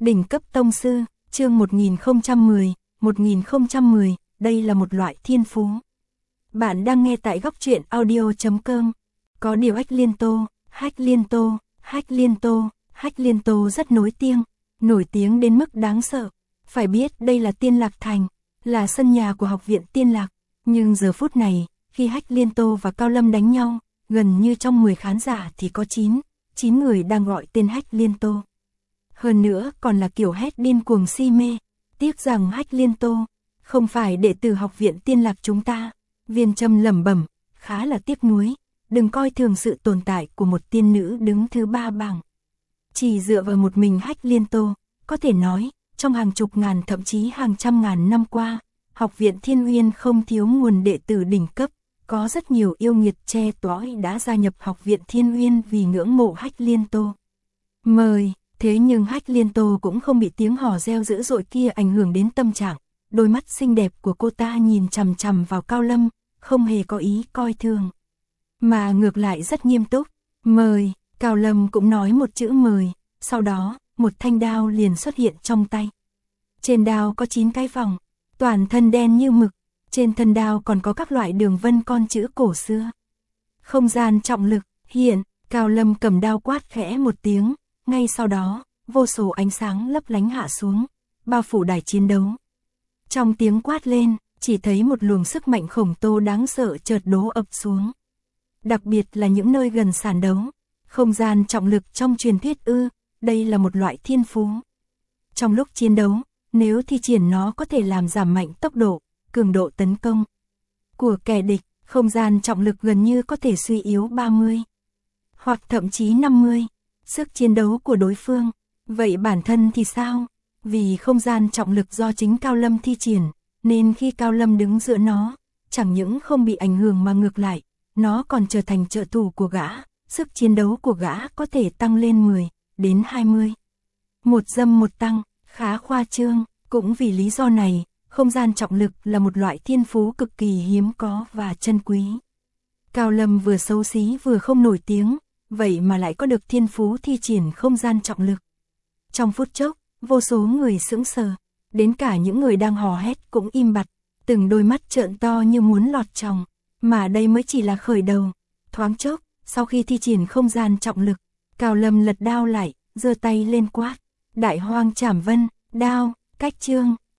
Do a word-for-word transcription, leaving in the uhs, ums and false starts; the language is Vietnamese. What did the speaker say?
Đỉnh cấp tông sư, chương một nghìn không trăm mười, một nghìn không trăm mười, đây là một loại thiên phú. Bạn đang nghe tại góc truyện audio chấm com. Có điều Hách Liên Tô, Hách Liên Tô, Hách Liên Tô, Hách Liên Tô rất nổi tiếng, nổi tiếng đến mức đáng sợ. Phải biết đây là Tiên Lạc Thành, là sân nhà của học viện Tiên Lạc. Nhưng giờ phút này, khi Hách Liên Tô và Cao Lâm đánh nhau, gần như trong mười khán giả thì có chín, chín người đang gọi tên Hách Liên Tô. Hơn nữa còn là kiểu hét điên cuồng si mê. Tiếc rằng Hách Liên Tô không phải đệ tử học viện Tiên Lạc chúng ta. Viên Trâm lẩm bẩm, khá là tiếc nuối. Đừng coi thường sự tồn tại của một tiên nữ đứng thứ ba bảng. Chỉ dựa vào một mình Hách Liên Tô, có thể nói, trong hàng chục ngàn thậm chí hàng trăm ngàn năm qua, học viện Thiên Uyên không thiếu nguồn đệ tử đỉnh cấp. Có rất nhiều yêu nghiệt che tói đã gia nhập học viện Thiên Uyên vì ngưỡng mộ Hách Liên Tô. Mời! Thế nhưng Hách Liên Tô cũng không bị tiếng hò reo dữ dội kia ảnh hưởng đến tâm trạng. Đôi mắt xinh đẹp của cô ta nhìn chằm chằm vào Cao Lâm, không hề có ý coi thường. Mà ngược lại rất nghiêm túc. Mời! Cao Lâm cũng nói một chữ mời. Sau đó, một thanh đao liền xuất hiện trong tay. Trên đao có chín cái vòng, toàn thân đen như mực. Trên thân đao còn có các loại đường vân con chữ cổ xưa. Không gian trọng lực, hiện, Cao Lâm cầm đao quát khẽ một tiếng. Ngay sau đó, vô số ánh sáng lấp lánh hạ xuống, bao phủ đài chiến đấu. Trong tiếng quát lên, chỉ thấy một luồng sức mạnh khổng lồ đáng sợ chợt đổ ập xuống. Đặc biệt là những nơi gần sàn đấu, không gian trọng lực trong truyền thuyết ư, đây là một loại thiên phú. Trong lúc chiến đấu, nếu thi triển nó có thể làm giảm mạnh tốc độ, cường độ tấn công của kẻ địch, không gian trọng lực gần như có thể suy yếu ba mươi, hoặc thậm chí năm mươi. Sức chiến đấu của đối phương. Vậy bản thân thì sao? Vì không gian trọng lực do chính Cao Lâm thi triển, nên khi Cao Lâm đứng giữa nó, chẳng những không bị ảnh hưởng mà ngược lại, nó còn trở thành trợ thủ của gã, sức chiến đấu của gã có thể tăng lên mười đến hai mươi. Một dâm một tăng, khá khoa trương, cũng vì lý do này, không gian trọng lực là một loại thiên phú cực kỳ hiếm có và chân quý. Cao Lâm vừa xấu xí vừa không nổi tiếng, vậy mà lại có được thiên phú thi triển không gian trọng lực. Trong phút chốc, vô số người sững sờ, đến cả những người đang hò hét cũng im bặt, từng đôi mắt trợn to như muốn lọt tròng, mà đây mới chỉ là khởi đầu. Thoáng chốc, sau khi thi triển không gian trọng lực, Cao Lâm lật đao lại, giơ tay lên quát, Đại Hoang Trảm Vân, đao, cách chương,